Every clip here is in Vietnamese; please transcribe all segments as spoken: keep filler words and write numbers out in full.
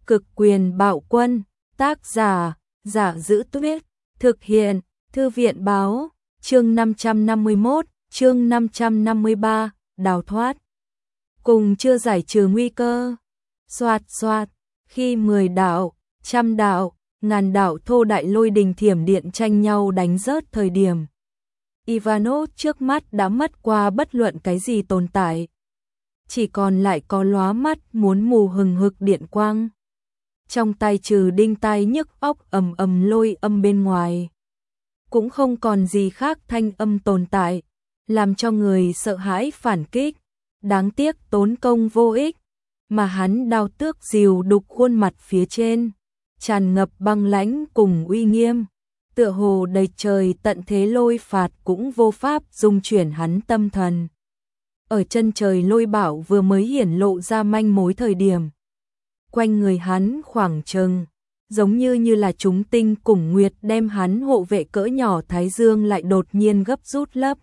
Cực quyền bạo quân, tác giả, Giả Giữ Tuyết, thực hiện, Thư viện báo, chương năm trăm năm mươi mốt, chương năm trăm năm mươi ba, đào thoát. Cùng chưa giải trừ nguy cơ. Xoạt xoạt, khi mười đạo, trăm đạo, ngàn đạo thô đại lôi đình thiểm điện tranh nhau đánh rớt thời điểm. Ivanov trước mắt đã mất qua bất luận cái gì tồn tại. Chỉ còn lại có lóa mắt muốn mù hừng hực điện quang. Trong tay trừ đinh tai nhức óc ầm ầm lôi âm bên ngoài. Cũng không còn gì khác thanh âm tồn tại, làm cho người sợ hãi phản kích. Đáng tiếc tốn công vô ích, mà hắn đao tước dìu đục khuôn mặt phía trên, tràn ngập băng lãnh cùng uy nghiêm. Tựa hồ đầy trời tận thế lôi phạt cũng vô pháp dung chuyển hắn tâm thần. Ở chân trời lôi bảo vừa mới hiển lộ ra manh mối thời điểm. Quanh người hắn khoảng chừng, giống như như là chúng tinh cùng nguyệt đem hắn hộ vệ cỡ nhỏ thái dương lại đột nhiên gấp rút lấp.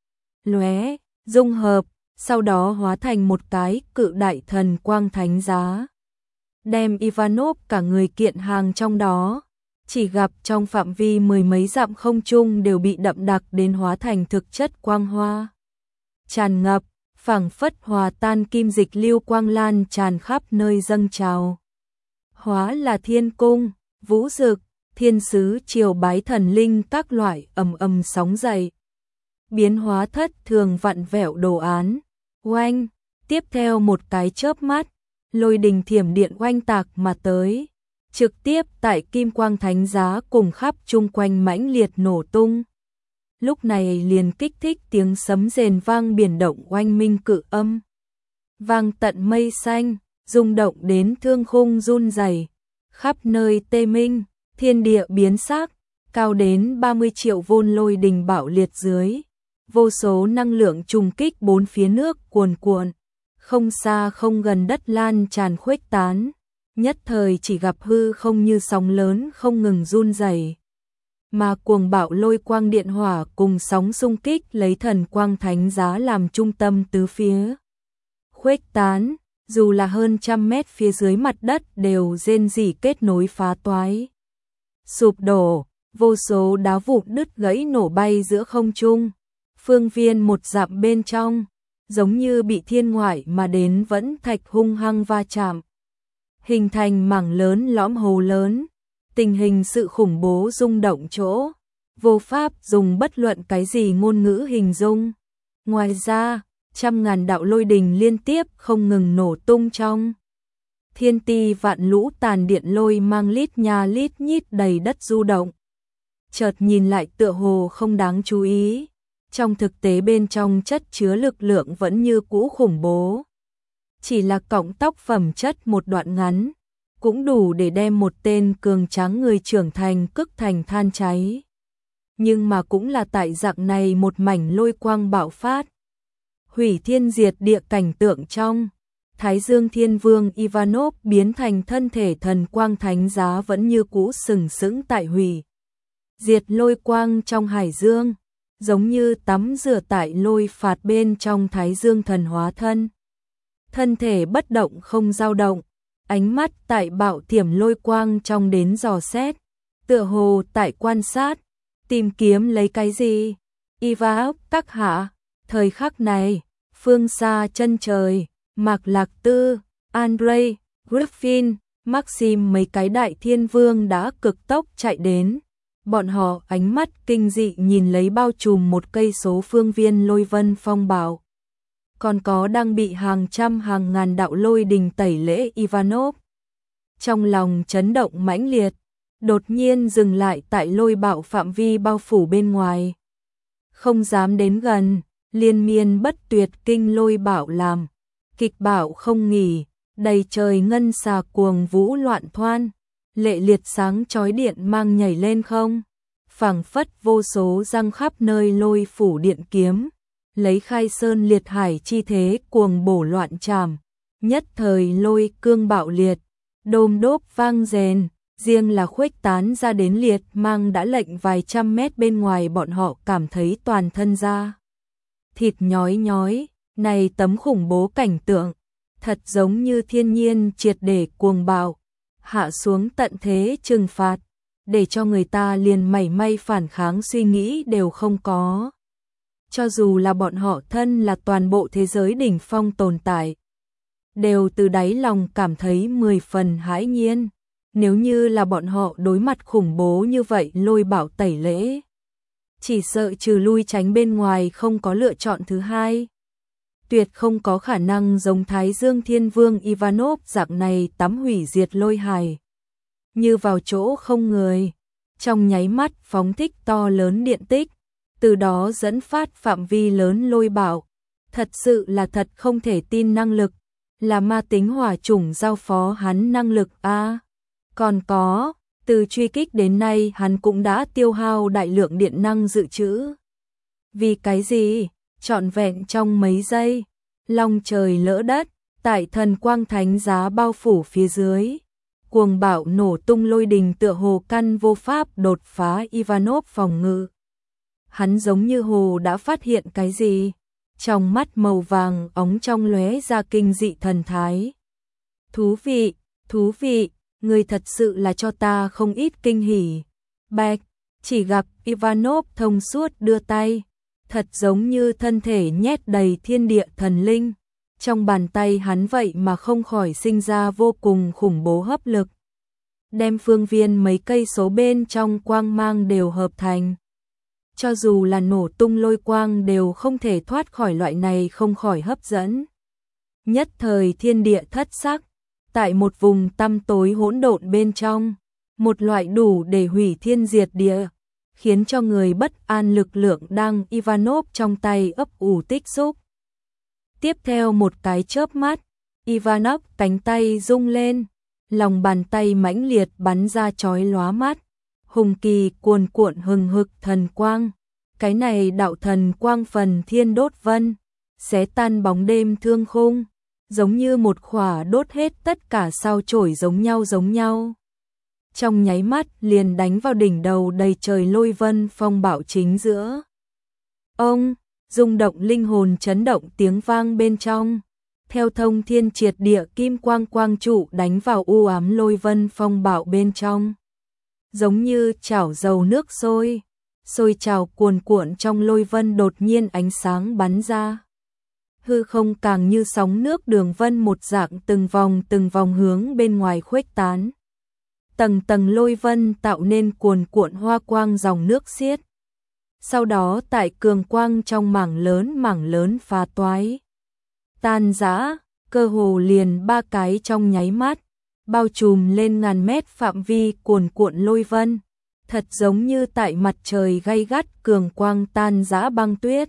Lóe, dung hợp, sau đó hóa thành một cái cự đại thần quang thánh giá. Đem Ivanov cả người kiện hàng trong đó. Chỉ gặp trong phạm vi mười mấy dặm không trung đều bị đậm đặc đến hóa thành thực chất quang hoa. Tràn ngập, phảng phất hòa tan kim dịch lưu quang lan tràn khắp nơi dâng trào. Hóa là thiên cung, vũ dực, thiên sứ triều bái thần linh các loại ầm ầm sóng dậy. Biến hóa thất thường vặn vẹo đồ án. Oanh, tiếp theo một cái chớp mắt, lôi đình thiểm điện oanh tạc mà tới. Trực tiếp tại kim quang thánh giá cùng khắp chung quanh mãnh liệt nổ tung. Lúc này liền kích thích tiếng sấm rền vang biển động oanh minh cự âm. Vang tận mây xanh, rung động đến thương khung run rẩy, khắp nơi tê minh, thiên địa biến sắc, cao đến ba mươi triệu vôn lôi đình bạo liệt dưới. Vô số năng lượng trùng kích bốn phía nước cuồn cuộn, không xa không gần đất lan tràn khuếch tán. Nhất thời chỉ gặp hư không như sóng lớn không ngừng run rẩy, mà cuồng bạo lôi quang điện hỏa cùng sóng xung kích lấy thần quang thánh giá làm trung tâm tứ phía. Khuếch tán, dù là hơn trăm mét phía dưới mặt đất đều rên rỉ kết nối phá toái. Sụp đổ, vô số đá vụn đứt gãy nổ bay giữa không trung. Phương viên một dặm bên trong, giống như bị thiên ngoại mà đến vẫn thạch hung hăng va chạm. Hình thành mảng lớn lõm hồ lớn, tình hình sự khủng bố rung động chỗ, vô pháp dùng bất luận cái gì ngôn ngữ hình dung. Ngoài ra, trăm ngàn đạo lôi đình liên tiếp không ngừng nổ tung trong. Thiên ti vạn lũ tàn điện lôi mang lít nha lít nhít đầy đất du động. Chợt nhìn lại tựa hồ không đáng chú ý, trong thực tế bên trong chất chứa lực lượng vẫn như cũ khủng bố. Chỉ là cọng tóc phẩm chất một đoạn ngắn, cũng đủ để đem một tên cường tráng người trưởng thành cức thành than cháy. Nhưng mà cũng là tại dạng này một mảnh lôi quang bạo phát. Hủy thiên diệt địa cảnh tượng trong, Thái Dương Thiên Vương Ivanov biến thành thân thể thần quang thánh giá vẫn như cũ sừng sững tại hủy. Diệt lôi quang trong hải dương, giống như tắm rửa tại lôi phạt bên trong Thái Dương thần hóa thân. Thân thể bất động không dao động, ánh mắt tại bạo thiểm lôi quang trong đến dò xét, tựa hồ tại quan sát, tìm kiếm lấy cái gì. Ivanov các hạ, thời khắc này, phương xa chân trời, Mạc Lạc Tư, Andrei, Griffin, Maxim mấy cái đại thiên vương đã cực tốc chạy đến. Bọn họ ánh mắt kinh dị nhìn lấy bao trùm một cây số phương viên lôi vân phong bạo. Còn có đang bị hàng trăm hàng ngàn đạo lôi đình tẩy lễ Ivanov. Trong lòng chấn động mãnh liệt, đột nhiên dừng lại tại lôi bạo phạm vi bao phủ bên ngoài. Không dám đến gần, liên miên bất tuyệt kinh lôi bạo làm. Kịch bạo không nghỉ, đầy trời ngân xà cuồng vũ loạn thoan. Lệ liệt sáng chói điện mang nhảy lên không. Phảng phất vô số răng khắp nơi lôi phủ điện kiếm. Lấy khai sơn liệt hải chi thế cuồng bổ loạn trảm, nhất thời lôi cương bạo liệt, đôm đốp vang rền, riêng là khuếch tán ra đến liệt mang đã lệnh vài trăm mét bên ngoài bọn họ cảm thấy toàn thân ra. Thịt nhói nhói, này tấm khủng bố cảnh tượng, thật giống như thiên nhiên triệt để cuồng bạo. hạ xuống tận thế trừng phạt, để cho người ta liền mảy may phản kháng suy nghĩ đều không có. Cho dù là bọn họ thân là toàn bộ thế giới đỉnh phong tồn tại, đều từ đáy lòng cảm thấy mười phần hãi nhiên. Nếu như là bọn họ đối mặt khủng bố như vậy Lôi Bảo tẩy lễ, chỉ sợ trừ lui tránh bên ngoài không có lựa chọn thứ hai. Tuyệt không có khả năng giống Thái Dương Thiên Vương Ivanov dạng này tắm hủy diệt lôi hải. Như vào chỗ không người, trong nháy mắt phóng thích to lớn điện tích, từ đó dẫn phát phạm vi lớn lôi bảo. Thật sự là thật không thể tin năng lực, là ma tính hỏa chủng giao phó hắn năng lực a. À, còn có, từ truy kích đến nay hắn cũng đã tiêu hao đại lượng điện năng dự trữ. Vì cái gì? Trọn vẹn trong mấy giây, long trời lỡ đất, tại thần quang thánh giá bao phủ phía dưới, cuồng bạo nổ tung lôi đình tựa hồ căn vô pháp đột phá Ivanov phòng ngự. Hắn giống như hồ đã phát hiện cái gì, trong mắt màu vàng óng trong lóe ra kinh dị thần thái. Thú vị, thú vị, người thật sự là cho ta không ít kinh hỉ. Bạch, chỉ gặp Ivanov thông suốt đưa tay, thật giống như thân thể nhét đầy thiên địa thần linh. Trong bàn tay hắn vậy mà không khỏi sinh ra vô cùng khủng bố hấp lực, đem phương viên mấy cây số bên trong quang mang đều hợp thành. Cho dù là nổ tung lôi quang đều không thể thoát khỏi loại này không khỏi hấp dẫn. Nhất thời thiên địa thất sắc, tại một vùng tăm tối hỗn độn bên trong, một loại đủ để hủy thiên diệt địa, khiến cho người bất an lực lượng đang Ivanov trong tay ấp ủ tích xúc. Tiếp theo một cái chớp mắt, Ivanov cánh tay rung lên, lòng bàn tay mãnh liệt bắn ra chói lóa mắt, hùng kỳ cuồn cuộn hừng hực thần quang. Cái này đạo thần quang phần thiên đốt vân, xé tan bóng đêm thương khung, giống như một khỏa đốt hết tất cả sao chổi giống nhau giống nhau. Trong nháy mắt liền đánh vào đỉnh đầu đầy trời lôi vân phong bạo chính giữa. Ông, rung động linh hồn chấn động tiếng vang bên trong, theo thông thiên triệt địa kim quang quang trụ đánh vào u ám lôi vân phong bạo bên trong. Giống như chảo dầu nước sôi, sôi trào cuồn cuộn trong lôi vân đột nhiên ánh sáng bắn ra. Hư không càng như sóng nước đường vân một dạng từng vòng từng vòng hướng bên ngoài khuếch tán. Tầng tầng lôi vân tạo nên cuồn cuộn hoa quang dòng nước xiết. Sau đó tại cường quang trong mảng lớn mảng lớn phá toái, tan rã, cơ hồ liền ba cái trong nháy mắt, bao trùm lên ngàn mét phạm vi cuồn cuộn lôi vân, thật giống như tại mặt trời gay gắt cường quang tan rã băng tuyết.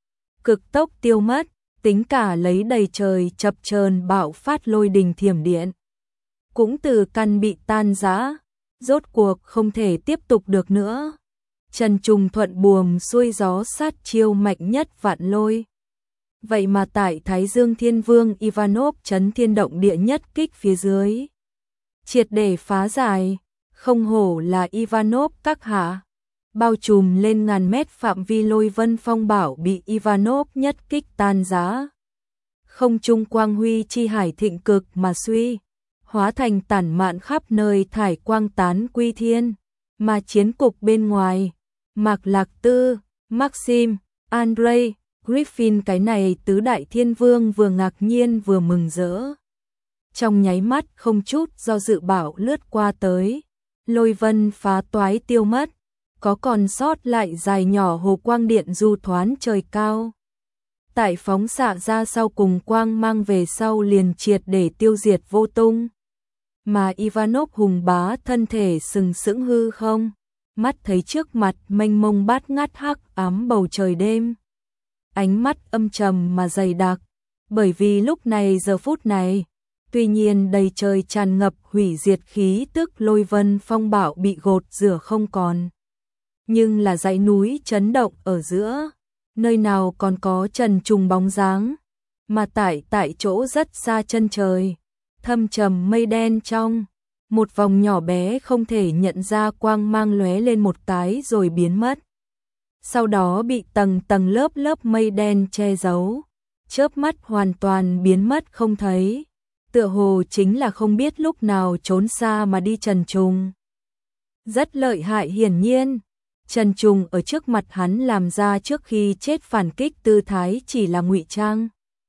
Cực tốc tiêu mất, tính cả lấy đầy trời chập chờn bạo phát lôi đình thiểm điện, cũng từ căn bị tan rã, rốt cuộc không thể tiếp tục được nữa. Trần trùng thuận buồm xuôi gió sát chiêu mạnh nhất vạn lôi. Vậy mà tại Thái Dương Thiên Vương Ivanov chấn thiên động địa nhất kích phía dưới, triệt để phá giải, không hổ là Ivanov các hạ. Bao trùm lên ngàn mét phạm vi lôi vân phong bảo bị Ivanov nhất kích tan rã. Không trung quang huy chi hải thịnh cực mà suy, hóa thành tản mạn khắp nơi thải quang tán quy thiên. Mà chiến cục bên ngoài, Mạc Lạc Tư, Maxim, Andrei, Griffin cái này tứ đại thiên vương vừa ngạc nhiên vừa mừng rỡ. Trong nháy mắt không chút do dự bảo lướt qua tới, lôi vân phá toái tiêu mất, có còn sót lại dài nhỏ hồ quang điện du thoán trời cao. Tại phóng xạ ra sau cùng quang mang về sau liền triệt để tiêu diệt vô tung. Mà Ivanov hùng bá thân thể sừng sững hư không, mắt thấy trước mặt mênh mông bát ngát hắc ám bầu trời đêm. Ánh mắt âm trầm mà dày đặc, bởi vì lúc này giờ phút này, tuy nhiên đầy trời tràn ngập hủy diệt khí tức lôi vân phong bạo bị gột rửa không còn. Nhưng là dãy núi chấn động ở giữa, nơi nào còn có trần trùng bóng dáng, mà tại tại chỗ rất xa chân trời, thâm trầm mây đen trong, một vòng nhỏ bé không thể nhận ra quang mang lóe lên một cái rồi biến mất. Sau đó bị tầng tầng lớp lớp mây đen che giấu, chớp mắt hoàn toàn biến mất không thấy. tựa hồ chính là không biết lúc nào trốn xa mà đi. Trần Trùng rất lợi hại, hiển nhiên Trần Trùng ở trước mặt hắn làm ra trước khi chết phản kích tư thái chỉ là ngụy trang.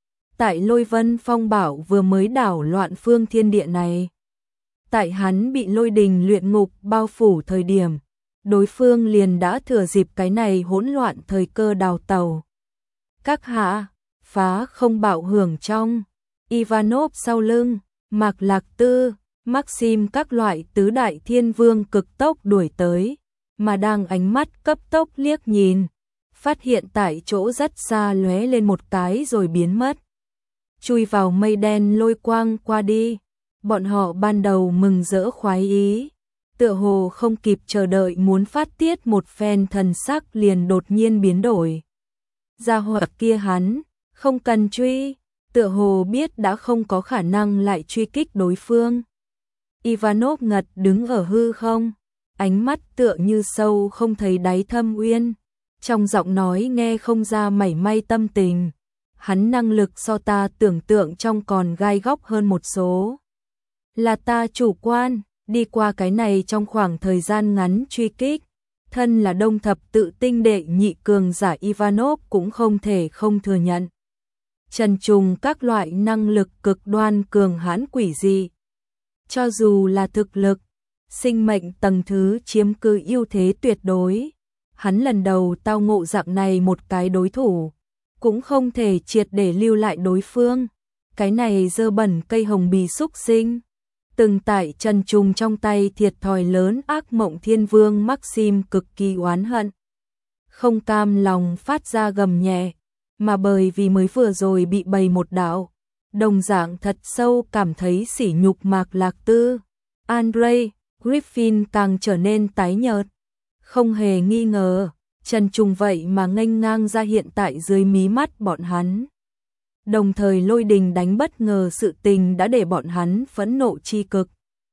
Tại Lôi Vân Phong Bảo vừa mới đảo loạn phương thiên địa này, tại hắn bị lôi đình luyện ngục bao phủ thời điểm, đối phương liền đã thừa dịp cái này hỗn loạn thời cơ đào tàu. Các hạ, phá không bạo hưởng trong, Ivanov sau lưng, Mạc Lạc Tư, Maxim các loại tứ đại thiên vương cực tốc đuổi tới, mà đang ánh mắt cấp tốc liếc nhìn, phát hiện tại chỗ rất xa lóe lên một cái rồi biến mất. Chui vào mây đen lôi quang qua đi, bọn họ ban đầu mừng rỡ khoái ý, tựa hồ không kịp chờ đợi muốn phát tiết một phen, thần sắc liền đột nhiên biến đổi. Gia hỏa kia hắn, không cần truy, tựa hồ biết đã không có khả năng lại truy kích đối phương. Ivanov ngật đứng ở hư không, ánh mắt tựa như sâu không thấy đáy thâm uyên, trong giọng nói nghe không ra mảy may tâm tình. Hắn năng lực so ta tưởng tượng trong còn gai góc hơn một số. Là ta chủ quan, đi qua cái này trong khoảng thời gian ngắn truy kích. Thân là đông thập tự tinh đệ nhị cường giả Ivanov cũng không thể không thừa nhận. Trần Trùng các loại năng lực cực đoan cường hãn quỷ dị. Cho dù là thực lực, sinh mệnh tầng thứ chiếm cứ ưu thế tuyệt đối. Hắn lần đầu tao ngộ dạng này một cái đối thủ, cũng không thể triệt để lưu lại đối phương. Cái này dơ bẩn cây hồng bì xúc sinh. Từng tại Trần Trùng trong tay thiệt thòi lớn, ác mộng thiên vương Maxim cực kỳ oán hận. Không cam lòng phát ra gầm nhẹ, mà bởi vì mới vừa rồi bị bày một đạo, đồng dạng thật sâu cảm thấy sỉ nhục Mạc Lạc Tư. Andre Griffin càng trở nên tái nhợt. Không hề nghi ngờ, Trần Trùng vậy mà nghênh ngang ra hiện tại dưới mí mắt bọn hắn. Đồng thời lôi đình đánh bất ngờ sự tình đã để bọn hắn phẫn nộ chi cực.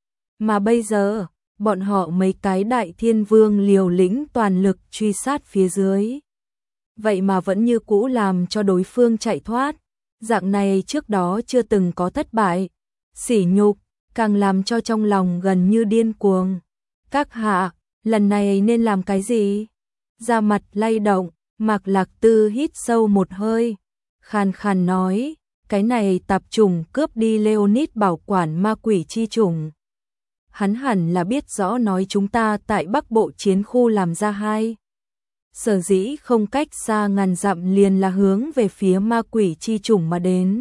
Mà bây giờ, bọn họ mấy cái đại thiên vương liều lĩnh toàn lực truy sát phía dưới. Vậy mà vẫn như cũ làm cho đối phương chạy thoát. Dạng này trước đó chưa từng có thất bại. Sỉ nhục, càng làm cho trong lòng gần như điên cuồng. Các hạ, lần này nên làm cái gì? Da mặt lay động, Mạc Lạc Tư hít sâu một hơi, khàn khàn nói, cái này tạp chủng cướp đi Leonid bảo quản ma quỷ chi chủng. Hắn hẳn là biết rõ nói chúng ta tại Bắc Bộ chiến khu làm ra hai. Sở dĩ không cách xa ngàn dặm liền là hướng về phía ma quỷ chi chủng mà đến.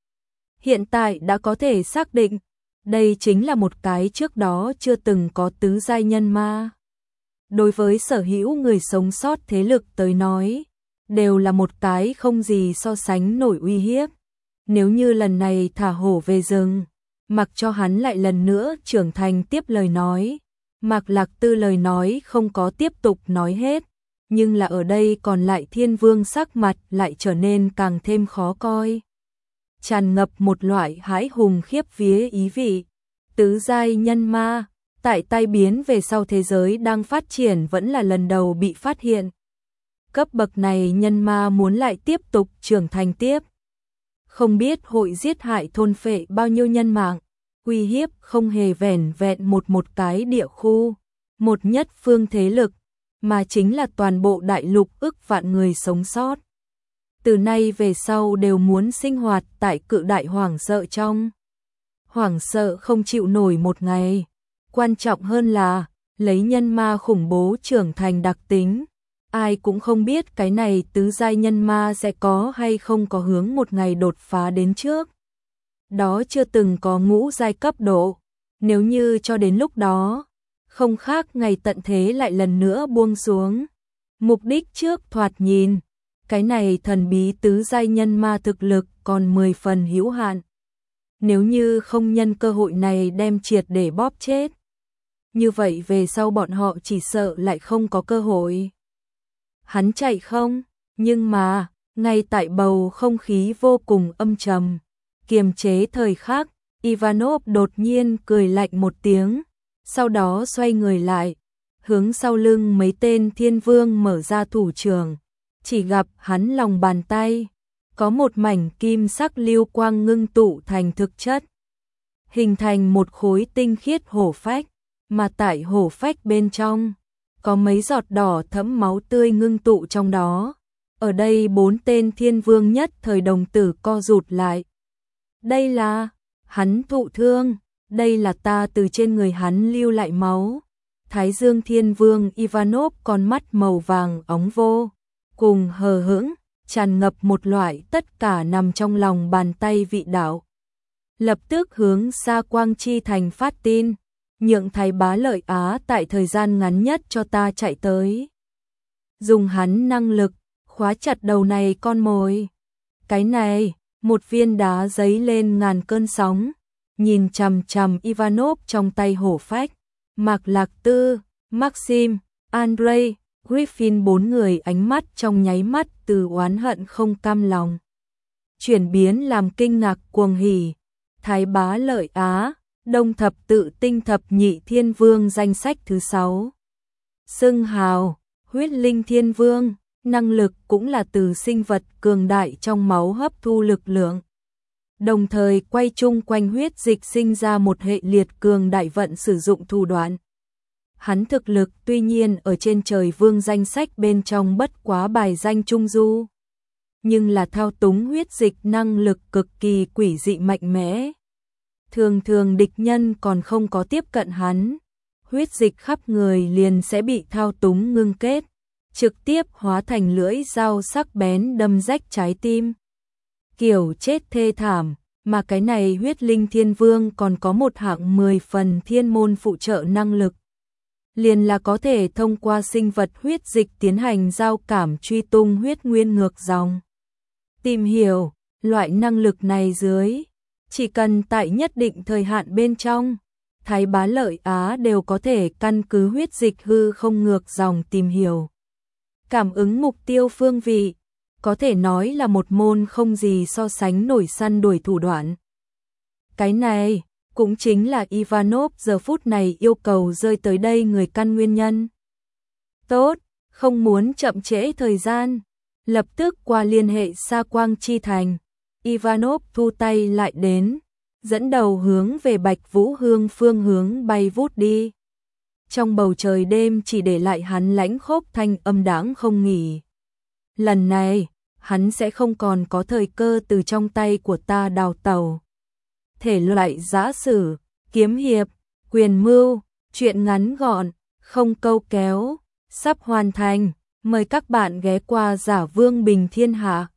Hiện tại đã có thể xác định, đây chính là một cái trước đó chưa từng có tứ giai nhân ma. Đối với sở hữu người sống sót thế lực tới nói, đều là một cái không gì so sánh nổi uy hiếp. Nếu như lần này thả hổ về rừng, mặc cho hắn lại lần nữa trưởng thành tiếp lời nói, Mạc Lạc Tư lời nói không có tiếp tục nói hết, nhưng là ở đây còn lại thiên vương sắc mặt lại trở nên càng thêm khó coi. Tràn ngập một loại hãi hùng khiếp vía ý vị, tứ giai nhân ma. Tại tai biến về sau thế giới đang phát triển vẫn là lần đầu bị phát hiện. Cấp bậc này nhân ma muốn lại tiếp tục trưởng thành tiếp. Không biết hội giết hại thôn phệ bao nhiêu nhân mạng, uy hiếp không hề vẻn vẹn một một cái địa khu, một nhất phương thế lực, mà chính là toàn bộ đại lục ức vạn người sống sót. Từ nay về sau đều muốn sinh hoạt tại cự đại hoảng sợ trong. Hoảng sợ không chịu nổi một ngày. Quan trọng hơn là, lấy nhân ma khủng bố trưởng thành đặc tính, ai cũng không biết cái này tứ giai nhân ma sẽ có hay không có hướng một ngày đột phá đến trước. Đó chưa từng có ngũ giai cấp độ, nếu như cho đến lúc đó, không khác ngày tận thế lại lần nữa buông xuống. Mục đích trước thoạt nhìn, cái này thần bí tứ giai nhân ma thực lực còn mười phần hữu hạn. Nếu như không nhân cơ hội này đem triệt để bóp chết, như vậy về sau bọn họ chỉ sợ lại không có cơ hội. Hắn chạy không, nhưng mà, ngay tại bầu không khí vô cùng âm trầm, kiềm chế thời khắc, Ivanov đột nhiên cười lạnh một tiếng, sau đó xoay người lại, hướng sau lưng mấy tên thiên vương mở ra thủ trưởng, chỉ gặp hắn lòng bàn tay, có một mảnh kim sắc lưu quang ngưng tụ thành thực chất, hình thành một khối tinh khiết hổ phách, mà tại hổ phách bên trong có mấy giọt đỏ thẫm máu tươi ngưng tụ trong đó. Ở đây bốn tên thiên vương nhất thời đồng tử co rụt lại. Đây là, hắn thụ thương, đây là ta từ trên người hắn lưu lại máu. Thái Dương Thiên Vương Ivanov con mắt màu vàng óng vô, cùng hờ hững, tràn ngập một loại tất cả nằm trong lòng bàn tay vị đạo. Lập tức hướng Sa Quang Chi Thành phát tin, nhượng Thái Bá Lợi Á tại thời gian ngắn nhất cho ta chạy tới. Dùng hắn năng lực, khóa chặt đầu này con mồi. Cái này, một viên đá giấy lên ngàn cơn sóng, nhìn chằm chằm Ivanov trong tay hổ phách. Mạc Lạc Tư, Maxim, Andrei, Griffin bốn người ánh mắt trong nháy mắt từ oán hận không cam lòng chuyển biến làm kinh ngạc cuồng hỉ. Thái Bá Lợi Á, Đông Thập Tự Tinh Thập Nhị Thiên Vương danh sách thứ sáu. Xưng hào, huyết linh thiên vương, năng lực cũng là từ sinh vật cường đại trong máu hấp thu lực lượng. Đồng thời quay chung quanh huyết dịch sinh ra một hệ liệt cường đại vận sử dụng thủ đoạn. Hắn thực lực tuy nhiên ở trên trời vương danh sách bên trong bất quá bài danh trung du, nhưng là thao túng huyết dịch năng lực cực kỳ quỷ dị mạnh mẽ. Thường thường địch nhân còn không có tiếp cận hắn, huyết dịch khắp người liền sẽ bị thao túng ngưng kết, trực tiếp hóa thành lưỡi dao sắc bén đâm rách trái tim. Kiểu chết thê thảm, mà cái này huyết linh thiên vương còn có một hạng mười phần thiên môn phụ trợ năng lực. Liền là có thể thông qua sinh vật huyết dịch tiến hành giao cảm truy tung huyết nguyên ngược dòng. Tìm hiểu, loại năng lực này dưới, chỉ cần tại nhất định thời hạn bên trong, Thái Bá Lợi Á đều có thể căn cứ huyết dịch hư không ngược dòng tìm hiểu. Cảm ứng mục tiêu phương vị, có thể nói là một môn không gì so sánh nổi săn đuổi thủ đoạn. Cái này cũng chính là Ivanov giờ phút này yêu cầu rơi tới đây người căn nguyên nhân. Tốt, không muốn chậm trễ thời gian, lập tức qua liên hệ Sa Quang Chi Thành. Ivanov thu tay lại đến, dẫn đầu hướng về Bạch Vũ Hương phương hướng bay vút đi. Trong bầu trời đêm chỉ để lại hắn lãnh khốc thanh âm đãng không nghỉ. Lần này, hắn sẽ không còn có thời cơ từ trong tay của ta đào tẩu. Thể loại giã sử, kiếm hiệp, quyền mưu, truyện ngắn gọn, không câu kéo, sắp hoàn thành. Mời các bạn ghé qua Giả Vương Bình Thiên Hạ.